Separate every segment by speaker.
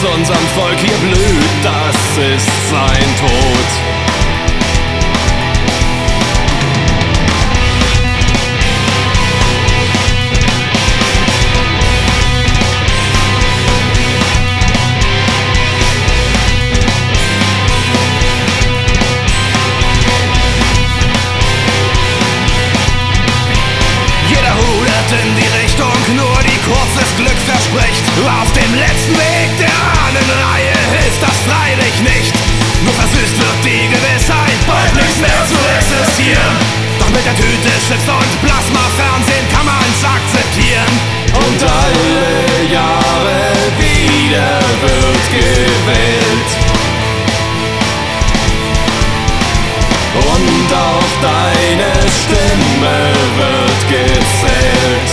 Speaker 1: unserem Volk hier blüht, das ist sein Tod. In die Richtung, nur die Kurve des Glücks verspricht. Auf dem letzten Weg der Ahnenreihe hilft das freilich nicht. Nur versüßt wird die Gewissheit, bald nichts mehr zu existieren. Doch mit der Tüte Chips und Plasma-Fernsehen kann man's akzeptieren. Und alle Jahre wieder wird gewählt. Und auch deine Stimme wird gezählt.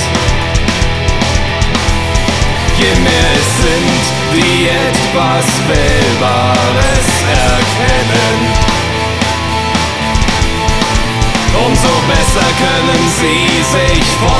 Speaker 1: Je mehr es sind, die etwas Wählbares erkennen, umso besser können sie sich vorstellen.